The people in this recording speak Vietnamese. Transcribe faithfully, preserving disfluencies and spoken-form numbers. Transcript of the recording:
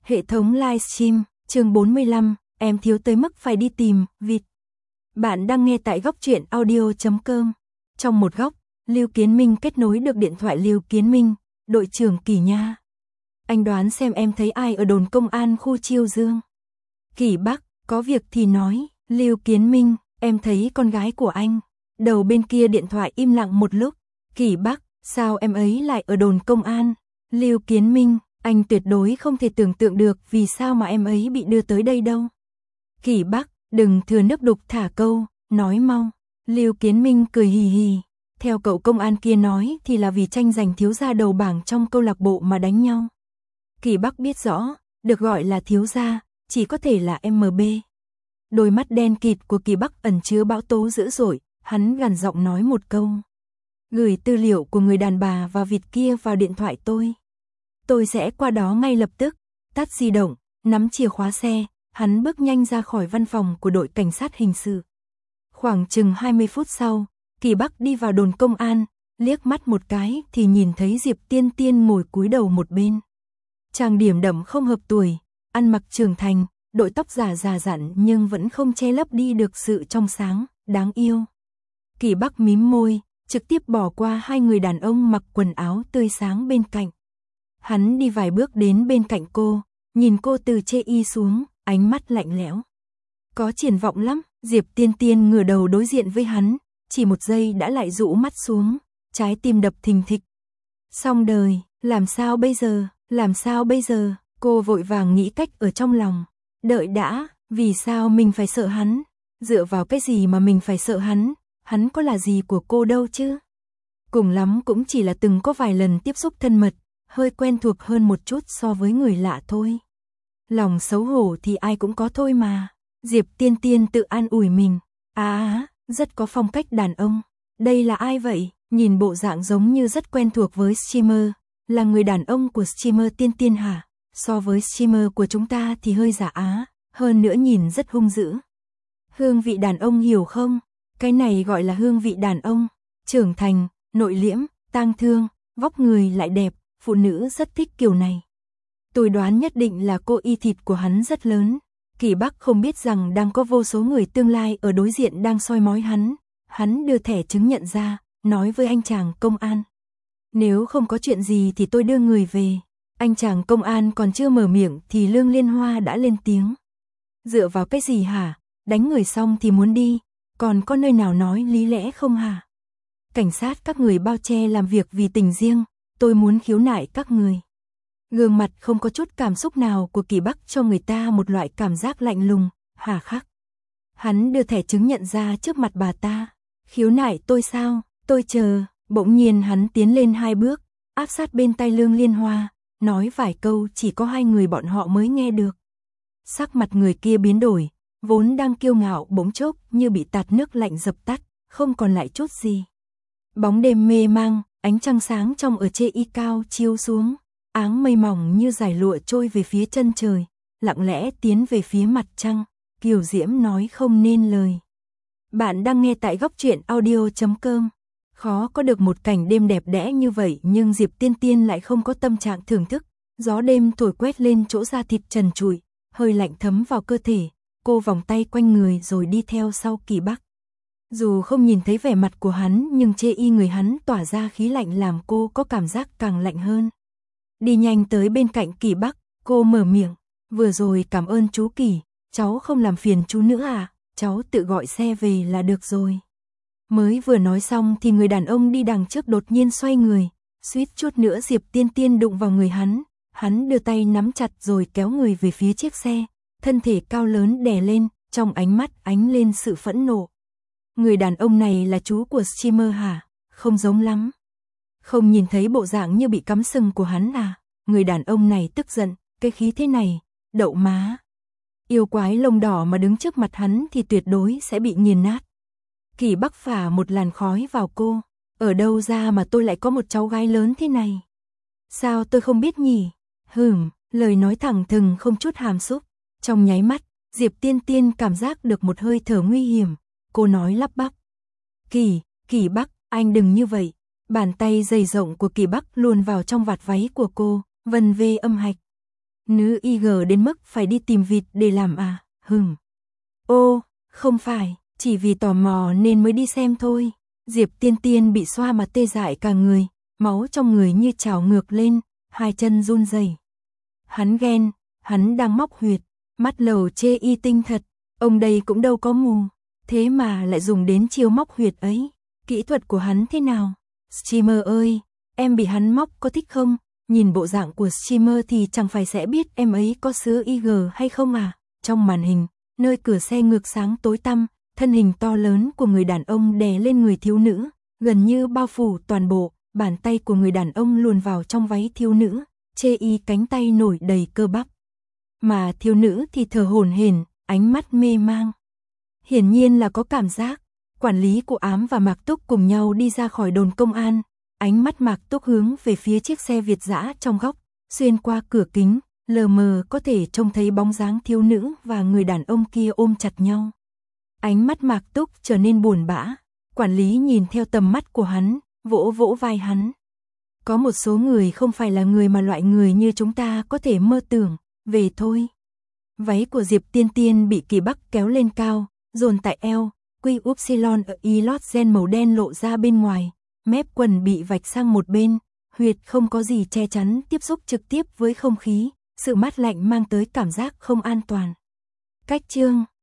Hệ thống livestream, chương bốn mươi lăm, em thiếu tới mức phải đi tìm, vịt. Bạn đang nghe tại góc truyện audio chấm com. Trong một góc, Lưu Kiến Minh kết nối được điện thoại. Lưu Kiến Minh, đội trưởng Kỷ nha. Anh đoán xem em thấy ai ở đồn công an khu Chiêu Dương. Kỷ Bắc, có việc thì nói. Lưu Kiến Minh, em thấy con gái của anh. Đầu bên kia điện thoại im lặng một lúc. Kỷ Bắc, sao em ấy lại ở đồn công an? Lưu Kiến Minh, anh tuyệt đối không thể tưởng tượng được vì sao mà em ấy bị đưa tới đây đâu. Kỷ Bắc, đừng thừa nước đục thả câu, nói mau. Lưu Kiến Minh cười hì hì. Theo cậu công an kia nói thì là vì tranh giành thiếu gia đầu bảng trong câu lạc bộ mà đánh nhau. Kỷ Bắc biết rõ, được gọi là thiếu gia, chỉ có thể là em bê. Đôi mắt đen kịt của Kỷ Bắc ẩn chứa bão tố dữ dội, hắn gằn giọng nói một câu. Gửi tư liệu của người đàn bà và vịt kia vào điện thoại tôi. Tôi sẽ qua đó ngay lập tức. Tắt di động, nắm chìa khóa xe, hắn bước nhanh ra khỏi văn phòng của đội cảnh sát hình sự. Khoảng chừng hai mươi phút sau, Kỷ Bắc đi vào đồn công an, liếc mắt một cái thì nhìn thấy Diệp Tiên Tiên ngồi cúi đầu một bên. Trang điểm đậm không hợp tuổi, ăn mặc trưởng thành, đội tóc giả già dặn nhưng vẫn không che lấp đi được sự trong sáng, đáng yêu. Kỷ Bắc mím môi, trực tiếp bỏ qua hai người đàn ông mặc quần áo tươi sáng bên cạnh. Hắn đi vài bước đến bên cạnh cô, nhìn cô từ chê y xuống, ánh mắt lạnh lẽo. Có triển vọng lắm, Diệp Tiên Tiên ngửa đầu đối diện với hắn, chỉ một giây đã lại rũ mắt xuống, trái tim đập thình thịch. Xong đời, làm sao bây giờ, làm sao bây giờ, cô vội vàng nghĩ cách ở trong lòng. Đợi đã, vì sao mình phải sợ hắn, dựa vào cái gì mà mình phải sợ hắn, hắn có là gì của cô đâu chứ. Cùng lắm cũng chỉ là từng có vài lần tiếp xúc thân mật, hơi quen thuộc hơn một chút so với người lạ thôi. Lòng xấu hổ thì ai cũng có thôi mà. Diệp Tiên Tiên tự an ủi mình. À, rất có phong cách đàn ông. Đây là ai vậy? Nhìn bộ dạng giống như rất quen thuộc với streamer. Là người đàn ông của streamer Tiên Tiên hả? So với streamer của chúng ta thì hơi giả á. Hơn nữa nhìn rất hung dữ. Hương vị đàn ông hiểu không? Cái này gọi là hương vị đàn ông. Trưởng thành, nội liễm, tang thương, vóc người lại đẹp. Phụ nữ rất thích kiểu này. Tôi đoán nhất định là cô y thịt của hắn rất lớn. Kỷ Bắc không biết rằng đang có vô số người tương lai ở đối diện đang soi mói hắn. Hắn đưa thẻ chứng nhận ra, nói với anh chàng công an. Nếu không có chuyện gì thì tôi đưa người về. Anh chàng công an còn chưa mở miệng thì Lương Liên Hoa đã lên tiếng. Dựa vào cái gì hả? Đánh người xong thì muốn đi. Còn có nơi nào nói lý lẽ không hả? Cảnh sát các người bao che làm việc vì tình riêng. Tôi muốn khiếu nại các người. Gương mặt không có chút cảm xúc nào của Kỷ Bắc cho người ta một loại cảm giác lạnh lùng, hà khắc. Hắn đưa thẻ chứng nhận ra trước mặt bà ta. Khiếu nại tôi sao? Tôi chờ. Bỗng nhiên hắn tiến lên hai bước, áp sát bên tai Lương Liên Hoa, nói vài câu chỉ có hai người bọn họ mới nghe được. Sắc mặt người kia biến đổi, vốn đang kiêu ngạo bỗng chốc như bị tạt nước lạnh dập tắt, không còn lại chút gì. Bóng đêm mê mang, ánh trăng sáng trong ở chê y cao chiếu xuống, áng mây mỏng như dải lụa trôi về phía chân trời, lặng lẽ tiến về phía mặt trăng, kiều diễm nói không nên lời. Bạn đang nghe tại góc truyện audio chấm com. Khó có được một cảnh đêm đẹp đẽ như vậy nhưng Diệp Tiên Tiên lại không có tâm trạng thưởng thức. Gió đêm thổi quét lên chỗ da thịt trần trụi, hơi lạnh thấm vào cơ thể, cô vòng tay quanh người rồi đi theo sau Kỷ Bắc. Dù không nhìn thấy vẻ mặt của hắn nhưng chê y người hắn tỏa ra khí lạnh làm cô có cảm giác càng lạnh hơn. Đi nhanh tới bên cạnh Kỷ Bắc, cô mở miệng. Vừa rồi cảm ơn chú Kỷ, cháu không làm phiền chú nữa à, cháu tự gọi xe về là được rồi. Mới vừa nói xong thì người đàn ông đi đằng trước đột nhiên xoay người, suýt chút nữa Diệp Tiên Tiên đụng vào người hắn. Hắn đưa tay nắm chặt rồi kéo người về phía chiếc xe, thân thể cao lớn đè lên, trong ánh mắt ánh lên sự phẫn nộ. Người đàn ông này là chú của streamer hả? Không giống lắm. Không nhìn thấy bộ dạng như bị cắm sừng của hắn à? Người đàn ông này tức giận, cái khí thế này, đậu má. Yêu quái lông đỏ mà đứng trước mặt hắn thì tuyệt đối sẽ bị nghiền nát. Kỷ Bắc phả một làn khói vào cô. Ở đâu ra mà tôi lại có một cháu gái lớn thế này? Sao tôi không biết nhỉ? Hừm, lời nói thẳng thừng không chút hàm xúc. Trong nháy mắt, Diệp Tiên Tiên cảm giác được một hơi thở nguy hiểm. Cô nói lắp bắp. Kỷ, Kỷ Bắc, anh đừng như vậy. Bàn tay dày rộng của Kỷ Bắc luồn vào trong vạt váy của cô, vân vê âm hạch. Nữ i giê đến mức phải đi tìm vịt để làm à, hừm. Ô, không phải, chỉ vì tò mò nên mới đi xem thôi. Diệp Tiên Tiên bị xoa mà tê dại cả người, máu trong người như trào ngược lên, hai chân run rẩy. Hắn ghen, hắn đang móc huyệt, mắt lầu chê y tinh thật, ông đây cũng đâu có mù, thế mà lại dùng đến chiêu móc huyệt ấy. Kỹ thuật của hắn thế nào? Streamer ơi, em bị hắn móc có thích không? Nhìn bộ dạng của streamer thì chẳng phải sẽ biết em ấy có sứa i giê hay không à? Trong màn hình, nơi cửa xe ngược sáng tối tăm, thân hình to lớn của người đàn ông đè lên người thiếu nữ, gần như bao phủ toàn bộ, bàn tay của người đàn ông luồn vào trong váy thiếu nữ, chê y cánh tay nổi đầy cơ bắp. Mà thiếu nữ thì thở hổn hển, ánh mắt mê mang. Hiển nhiên là có cảm giác. Quản lý của Ám và Mạc Túc cùng nhau đi ra khỏi đồn công an, ánh mắt Mạc Túc hướng về phía chiếc xe Việt dã trong góc, xuyên qua cửa kính, lờ mờ có thể trông thấy bóng dáng thiếu nữ và người đàn ông kia ôm chặt nhau. Ánh mắt Mạc Túc trở nên buồn bã, quản lý nhìn theo tầm mắt của hắn, vỗ vỗ vai hắn. Có một số người không phải là người mà loại người như chúng ta có thể mơ tưởng, về thôi. Váy của Diệp Tiên Tiên bị Kỳ Bắc kéo lên cao, dồn tại eo, quy upsilon ở y lót gen màu đen lộ ra bên ngoài, mép quần bị vạch sang một bên, huyệt không có gì che chắn tiếp xúc trực tiếp với không khí, sự mát lạnh mang tới cảm giác không an toàn. Cách chương